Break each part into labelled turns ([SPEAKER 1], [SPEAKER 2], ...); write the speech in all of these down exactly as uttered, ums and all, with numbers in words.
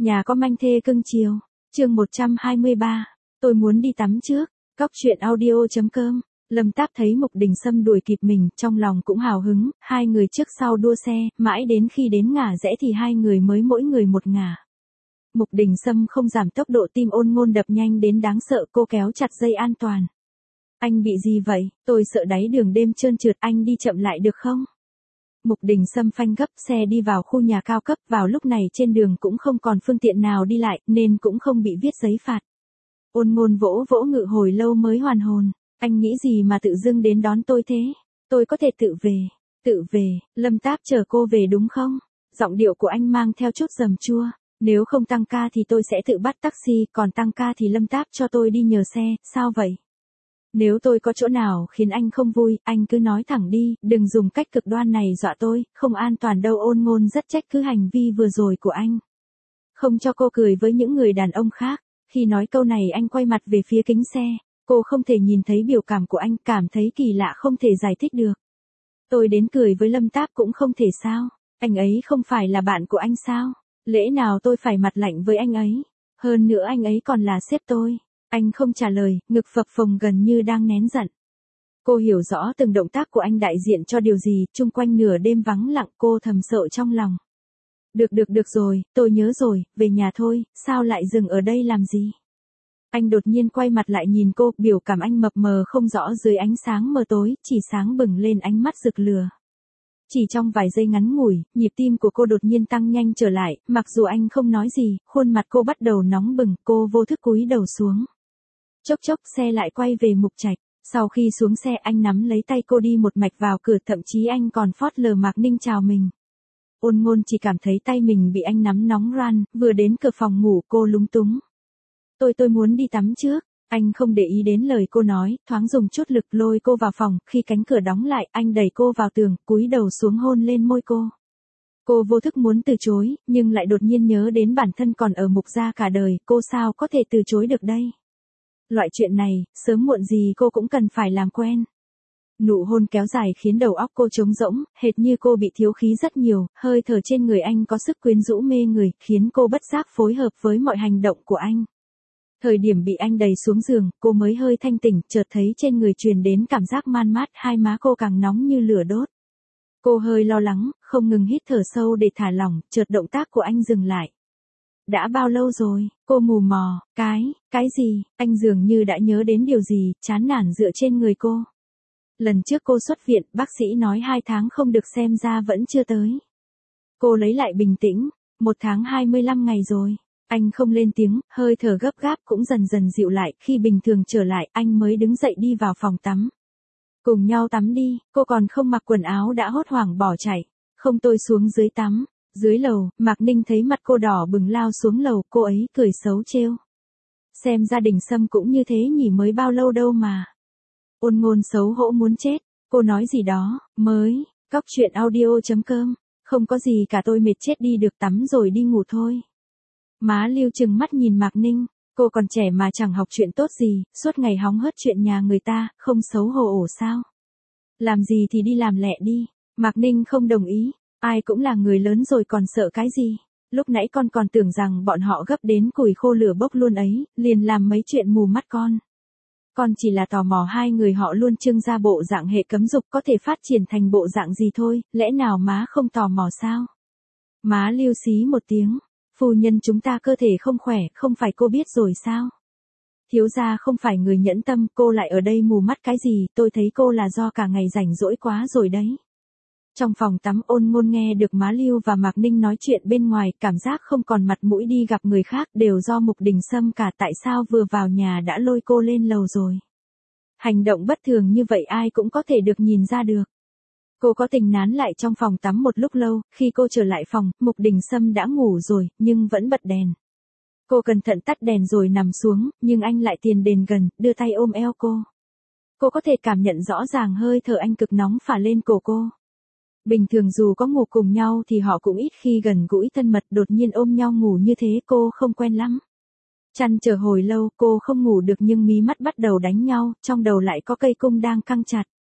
[SPEAKER 1] Nhà có manh thê cưng chiều. Chương một trăm hai mươi ba. Tôi muốn đi tắm trước. Cóc truyện audio chấm com. Lâm Táp thấy Mục Đình Sâm đuổi kịp mình, trong lòng cũng hào hứng, hai người trước sau đua xe, mãi đến khi đến ngả rẽ thì hai người mới mỗi người một ngả. Mục Đình Sâm không giảm tốc độ, tim Ôn Ngôn đập nhanh đến đáng sợ, cô kéo chặt dây an toàn. Anh bị gì vậy? Tôi sợ đáy đường đêm trơn trượt, anh đi chậm lại được không? Mục Đình Sâm phanh gấp xe đi vào khu nhà cao cấp, vào lúc này trên đường cũng không còn phương tiện nào đi lại, nên cũng không bị viết giấy phạt. Ôn Ngôn vỗ vỗ ngự hồi lâu mới hoàn hồn. Anh nghĩ gì mà tự dưng đến đón tôi thế? Tôi có thể tự về. Tự về, Lâm Táp chờ cô về đúng không? Giọng điệu của anh mang theo chút giầm chua. Nếu không tăng ca thì tôi sẽ tự bắt taxi, còn tăng ca thì Lâm Táp cho tôi đi nhờ xe, sao vậy? Nếu tôi có chỗ nào khiến anh không vui, anh cứ nói thẳng đi, đừng dùng cách cực đoan này dọa tôi, không an toàn đâu. Ôn Ngôn rất trách cứ hành vi vừa rồi của anh. Không cho cô cười với những người đàn ông khác. Khi nói câu này anh quay mặt về phía kính xe. Cô không thể nhìn thấy biểu cảm của anh, cảm thấy kỳ lạ không thể giải thích được. Tôi đến cười với Lâm Táp cũng không thể sao? Anh ấy không phải là bạn của anh sao? Lẽ nào tôi phải mặt lạnh với anh ấy? Hơn nữa anh ấy còn là sếp tôi. Anh không trả lời, ngực phập phồng gần như đang nén giận. Cô hiểu rõ từng động tác của anh đại diện cho điều gì, chung quanh nửa đêm vắng lặng, cô thầm sợ trong lòng. Được được được rồi, tôi nhớ rồi, về nhà thôi, sao lại dừng ở đây làm gì? Anh đột nhiên quay mặt lại nhìn cô, biểu cảm anh mập mờ không rõ dưới ánh sáng mờ tối, chỉ sáng bừng lên ánh mắt rực lửa. Chỉ trong vài giây ngắn ngủi, nhịp tim của cô đột nhiên tăng nhanh trở lại, mặc dù anh không nói gì, khuôn mặt cô bắt đầu nóng bừng, cô vô thức cúi đầu xuống. Chốc chốc xe lại quay về Mục Trạch, sau khi xuống xe anh nắm lấy tay cô đi một mạch vào cửa, thậm chí anh còn phớt lờ Mạc Ninh chào mình. Ôn Ngôn chỉ cảm thấy tay mình bị anh nắm nóng ran, vừa đến cửa phòng ngủ cô lúng túng. Tôi tôi muốn đi tắm trước. Anh không để ý đến lời cô nói, thoáng dùng chút lực lôi cô vào phòng, khi cánh cửa đóng lại, anh đẩy cô vào tường, cúi đầu xuống hôn lên môi cô. Cô vô thức muốn từ chối, nhưng lại đột nhiên nhớ đến bản thân còn ở Mục gia cả đời, cô sao có thể từ chối được đây? Loại chuyện này, sớm muộn gì cô cũng cần phải làm quen. Nụ hôn kéo dài khiến đầu óc cô trống rỗng, hệt như cô bị thiếu khí rất nhiều, hơi thở trên người anh có sức quyến rũ mê người, khiến cô bất giác phối hợp với mọi hành động của anh. Thời điểm bị anh đẩy xuống giường, cô mới hơi thanh tỉnh, chợt thấy trên người truyền đến cảm giác man mát, hai má cô càng nóng như lửa đốt. Cô hơi lo lắng, không ngừng hít thở sâu để thả lỏng, chợt động tác của anh dừng lại. Đã bao lâu rồi? Cô mù mò, cái, cái gì? Anh dường như đã nhớ đến điều gì, chán nản dựa trên người cô. Lần trước cô xuất viện, bác sĩ nói hai tháng không được, xem ra vẫn chưa tới. Cô lấy lại bình tĩnh, một tháng hai mươi lăm ngày rồi. Anh không lên tiếng, hơi thở gấp gáp cũng dần dần dịu lại, khi bình thường trở lại, anh mới đứng dậy đi vào phòng tắm. Cùng nhau tắm đi, cô còn không mặc quần áo đã hốt hoảng bỏ chạy. Không, tôi xuống dưới tắm. Dưới lầu, Mạc Ninh thấy mặt cô đỏ bừng lao xuống lầu, cô ấy cười xấu trêu. Xem gia đình Sâm cũng như thế nhỉ, mới bao lâu đâu mà. Ôn Ngôn xấu hổ muốn chết, cô nói gì đó, mới, cóc truyện audio chấm com, không có gì cả, tôi mệt chết đi được, tắm rồi đi ngủ thôi. Má Lưu trừng mắt nhìn Mạc Ninh, cô còn trẻ mà chẳng học chuyện tốt gì, suốt ngày hóng hớt chuyện nhà người ta, không xấu hổ ổ sao? Làm gì thì đi làm lẹ đi. Mạc Ninh không đồng ý, ai cũng là người lớn rồi còn sợ cái gì? Lúc nãy con còn tưởng rằng bọn họ gấp đến củi khô lửa bốc luôn ấy, liền làm mấy chuyện mù mắt con. Con chỉ là tò mò hai người họ luôn trưng ra bộ dạng hệ cấm dục có thể phát triển thành bộ dạng gì thôi, lẽ nào má không tò mò sao? Má Lưu xí một tiếng. Phu nhân chúng ta cơ thể không khỏe, không phải cô biết rồi sao? Thiếu gia không phải người nhẫn tâm, cô lại ở đây mù mắt cái gì, tôi thấy cô là do cả ngày rảnh rỗi quá rồi đấy. Trong phòng tắm, Ôn Ngôn nghe được má Lưu và Mạc Ninh nói chuyện bên ngoài, cảm giác không còn mặt mũi đi gặp người khác, đều do Mục Đình Sâm cả, tại sao vừa vào nhà đã lôi cô lên lầu rồi? Hành động bất thường như vậy ai cũng có thể được nhìn ra được. Cô có tình nán lại trong phòng tắm một lúc lâu, khi cô trở lại phòng, Mục Đình Sâm đã ngủ rồi, nhưng vẫn bật đèn. Cô cẩn thận tắt đèn rồi nằm xuống, nhưng anh lại tiến đến gần, đưa tay ôm eo cô. Cô có thể cảm nhận rõ ràng hơi thở anh cực nóng phả lên cổ cô. Bình thường dù có ngủ cùng nhau thì họ cũng ít khi gần gũi thân mật, đột nhiên ôm nhau ngủ như thế cô không quen lắm. Chăn chờ hồi lâu, cô không ngủ được nhưng mí mắt bắt đầu đánh nhau, trong đầu lại có cây cung đang căng chặt.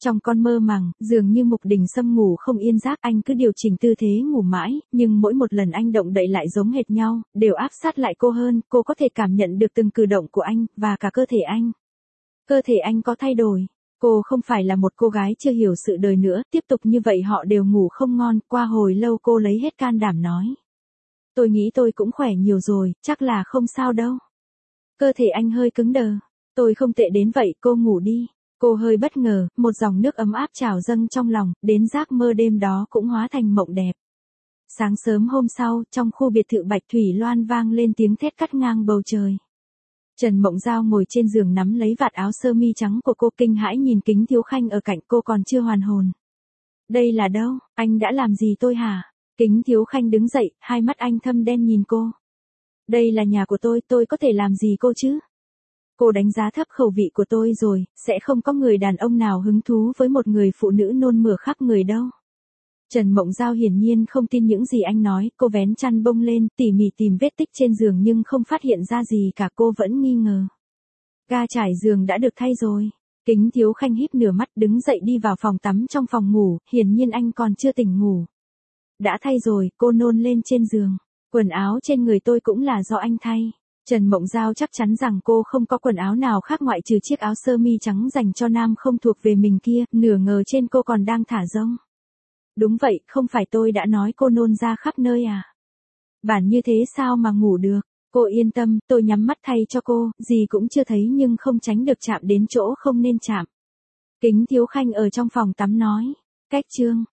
[SPEAKER 1] Trong con mơ màng, dường như Mục Đình Sâm ngủ không yên giấc, anh cứ điều chỉnh tư thế ngủ mãi, nhưng mỗi một lần anh động đậy lại giống hệt nhau, đều áp sát lại cô hơn, cô có thể cảm nhận được từng cử động của anh, và cả cơ thể anh. Cơ thể anh có thay đổi. Cô không phải là một cô gái chưa hiểu sự đời nữa, tiếp tục như vậy họ đều ngủ không ngon, qua hồi lâu cô lấy hết can đảm nói. Tôi nghĩ tôi cũng khỏe nhiều rồi, chắc là không sao đâu. Cơ thể anh hơi cứng đờ. Tôi không tệ đến vậy, cô ngủ đi. Cô hơi bất ngờ, một dòng nước ấm áp trào dâng trong lòng, đến giấc mơ đêm đó cũng hóa thành mộng đẹp. Sáng sớm hôm sau, trong khu biệt thự Bạch Thủy Loan vang lên tiếng thét cắt ngang bầu trời. Trần Mộng Giao ngồi trên giường nắm lấy vạt áo sơ mi trắng của cô, kinh hãi nhìn Kính Thiếu Khanh ở cạnh cô còn chưa hoàn hồn. Đây là đâu, anh đã làm gì tôi hả? Kính Thiếu Khanh đứng dậy, hai mắt anh thâm đen nhìn cô. Đây là nhà của tôi, tôi có thể làm gì cô chứ? Cô đánh giá thấp khẩu vị của tôi rồi, sẽ không có người đàn ông nào hứng thú với một người phụ nữ nôn mửa khắp người đâu. Trần Mộng Giao hiển nhiên không tin những gì anh nói, cô vén chăn bông lên, tỉ mỉ tìm vết tích trên giường nhưng không phát hiện ra gì cả, cô vẫn nghi ngờ. Ga trải giường đã được thay rồi. Kính Thiếu Khanh híp nửa mắt đứng dậy đi vào phòng tắm trong phòng ngủ, hiển nhiên anh còn chưa tỉnh ngủ. Đã thay rồi, cô nôn lên trên giường. Quần áo trên người tôi cũng là do anh thay. Trần Mộng Giao chắc chắn rằng cô không có quần áo nào khác ngoại trừ chiếc áo sơ mi trắng dành cho nam không thuộc về mình kia, nửa ngờ trên cô còn đang thả rông. Đúng vậy, không phải tôi đã nói cô nôn ra khắp nơi à? Bản như thế sao mà ngủ được? Cô yên tâm, tôi nhắm mắt thay cho cô, gì cũng chưa thấy nhưng không tránh được chạm đến chỗ không nên chạm. Kính Thiếu Khanh ở trong phòng tắm nói. Cách chương